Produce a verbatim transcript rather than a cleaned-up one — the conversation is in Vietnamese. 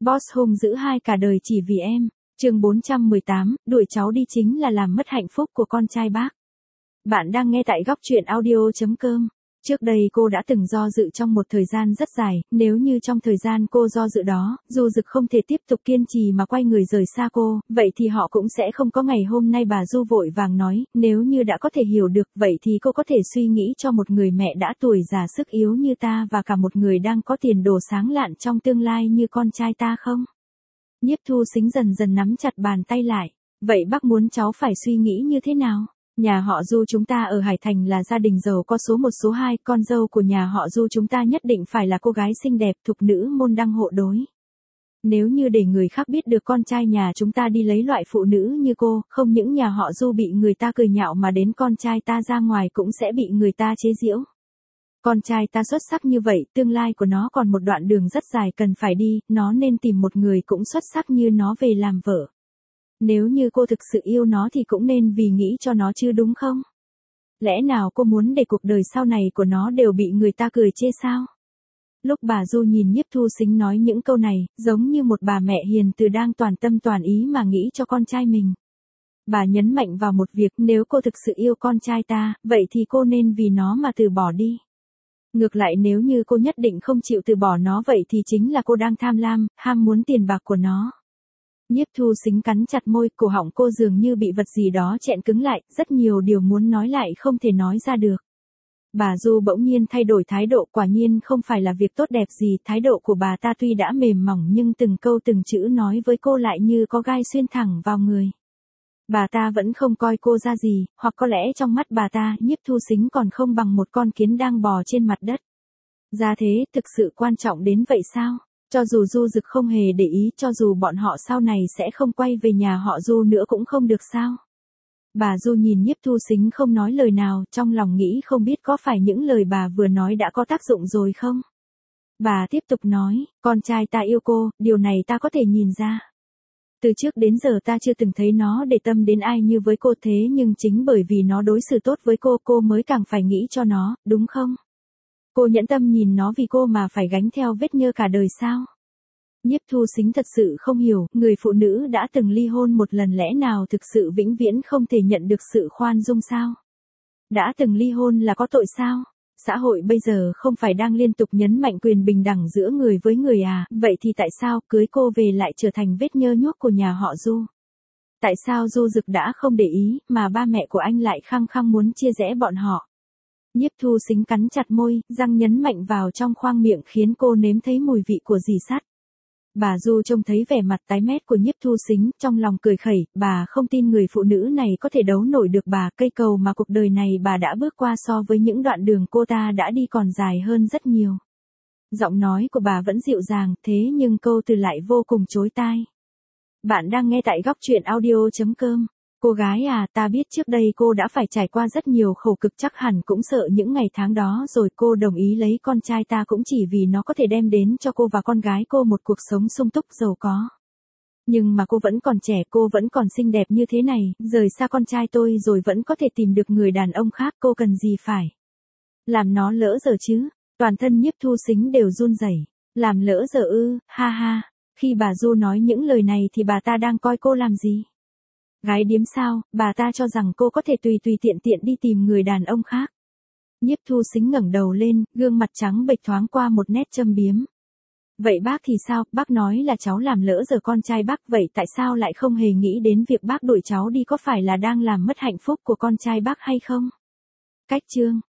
Boss hung dữ hai cả đời chỉ vì em. Chương bốn trăm mười tám, đuổi cháu đi chính là làm mất hạnh phúc của con trai bác. Bạn đang nghe tại góc truyện audio chấm com. Trước đây cô đã từng do dự trong một thời gian rất dài, nếu như trong thời gian cô do dự đó, Du Dực không thể tiếp tục kiên trì mà quay người rời xa cô, vậy thì họ cũng sẽ không có ngày hôm nay. Bà Du vội vàng nói, nếu như đã có thể hiểu được, vậy thì cô có thể suy nghĩ cho một người mẹ đã tuổi già sức yếu như ta và cả một người đang có tiền đồ sáng lạn trong tương lai như con trai ta không? Nhiếp Thu Sính dần dần nắm chặt bàn tay lại. Vậy bác muốn cháu phải suy nghĩ như thế nào? Nhà họ Du chúng ta ở Hải Thành là gia đình giàu có số một số hai, con dâu của nhà họ Du chúng ta nhất định phải là cô gái xinh đẹp, thục nữ môn đăng hộ đối. Nếu như để người khác biết được con trai nhà chúng ta đi lấy loại phụ nữ như cô, không những nhà họ Du bị người ta cười nhạo mà đến con trai ta ra ngoài cũng sẽ bị người ta chế giễu. Con trai ta xuất sắc như vậy, tương lai của nó còn một đoạn đường rất dài cần phải đi, nó nên tìm một người cũng xuất sắc như nó về làm vợ. Nếu như cô thực sự yêu nó thì cũng nên vì nghĩ cho nó chứ đúng không? Lẽ nào cô muốn để cuộc đời sau này của nó đều bị người ta cười chê sao? Lúc bà Du nhìn Nhiếp Thu Sính nói những câu này, giống như một bà mẹ hiền từ đang toàn tâm toàn ý mà nghĩ cho con trai mình. Bà nhấn mạnh vào một việc, nếu cô thực sự yêu con trai ta, vậy thì cô nên vì nó mà từ bỏ đi. Ngược lại nếu như cô nhất định không chịu từ bỏ nó vậy thì chính là cô đang tham lam, ham muốn tiền bạc của nó. Nhiếp Thu Sính cắn chặt môi, cổ họng cô dường như bị vật gì đó chẹn cứng lại, rất nhiều điều muốn nói lại không thể nói ra được. Bà Du bỗng nhiên thay đổi thái độ, quả nhiên không phải là việc tốt đẹp gì, thái độ của bà ta tuy đã mềm mỏng nhưng từng câu từng chữ nói với cô lại như có gai xuyên thẳng vào người. Bà ta vẫn không coi cô ra gì, hoặc có lẽ trong mắt bà ta, Nhiếp Thu Sính còn không bằng một con kiến đang bò trên mặt đất. Ra thế, thực sự quan trọng đến vậy sao? Cho dù Du Dực không hề để ý, cho dù bọn họ sau này sẽ không quay về nhà họ Du nữa cũng không được sao? Bà Du nhìn Nhiếp Thu Sính không nói lời nào, trong lòng nghĩ không biết có phải những lời bà vừa nói đã có tác dụng rồi không? Bà tiếp tục nói, con trai ta yêu cô, điều này ta có thể nhìn ra. Từ trước đến giờ ta chưa từng thấy nó để tâm đến ai như với cô, thế nhưng chính bởi vì nó đối xử tốt với cô, cô mới càng phải nghĩ cho nó, đúng không? Cô nhẫn tâm nhìn nó vì cô mà phải gánh theo vết nhơ cả đời sao? Nhiếp Thu Sính thật sự không hiểu, người phụ nữ đã từng ly hôn một lần lẽ nào thực sự vĩnh viễn không thể nhận được sự khoan dung sao? Đã từng ly hôn là có tội sao? Xã hội bây giờ không phải đang liên tục nhấn mạnh quyền bình đẳng giữa người với người à, vậy thì tại sao cưới cô về lại trở thành vết nhơ nhuốc của nhà họ Du? Tại sao Du Dực đã không để ý, mà ba mẹ của anh lại khăng khăng muốn chia rẽ bọn họ? Nhiếp Thu Sính cắn chặt môi, răng nhấn mạnh vào trong khoang miệng khiến cô nếm thấy mùi vị của dì sắt. Bà Du trông thấy vẻ mặt tái mét của Nhiếp Thu Sính, trong lòng cười khẩy, bà không tin người phụ nữ này có thể đấu nổi được bà, cây cầu mà cuộc đời này bà đã bước qua so với những đoạn đường cô ta đã đi còn dài hơn rất nhiều. Giọng nói của bà vẫn dịu dàng, thế nhưng câu từ lại vô cùng chói tai. Bạn đang nghe tại góc truyện audio chấm com. Cô gái à, ta biết trước đây cô đã phải trải qua rất nhiều khổ cực, chắc hẳn cũng sợ những ngày tháng đó rồi. Cô đồng ý lấy con trai ta cũng chỉ vì nó có thể đem đến cho cô và con gái cô một cuộc sống sung túc giàu có. Nhưng mà cô vẫn còn trẻ, cô vẫn còn xinh đẹp như thế này, rời xa con trai tôi rồi vẫn có thể tìm được người đàn ông khác, cô cần gì phải làm nó lỡ dở chứ? Toàn thân Nhiếp Thu Sính đều run rẩy. Làm lỡ dở ư? Ha ha. Khi bà Du nói những lời này thì bà ta đang coi cô làm gì? Gái điếm sao? Bà ta cho rằng cô có thể tùy tùy tiện tiện đi tìm người đàn ông khác. Nhiếp Thu Sính ngẩng đầu lên, gương mặt trắng bệch thoáng qua một nét châm biếm. Vậy bác thì sao? Bác nói là cháu làm lỡ giờ con trai bác, vậy tại sao lại không hề nghĩ đến việc bác đuổi cháu đi, có phải là đang làm mất hạnh phúc của con trai bác hay không? Cách chương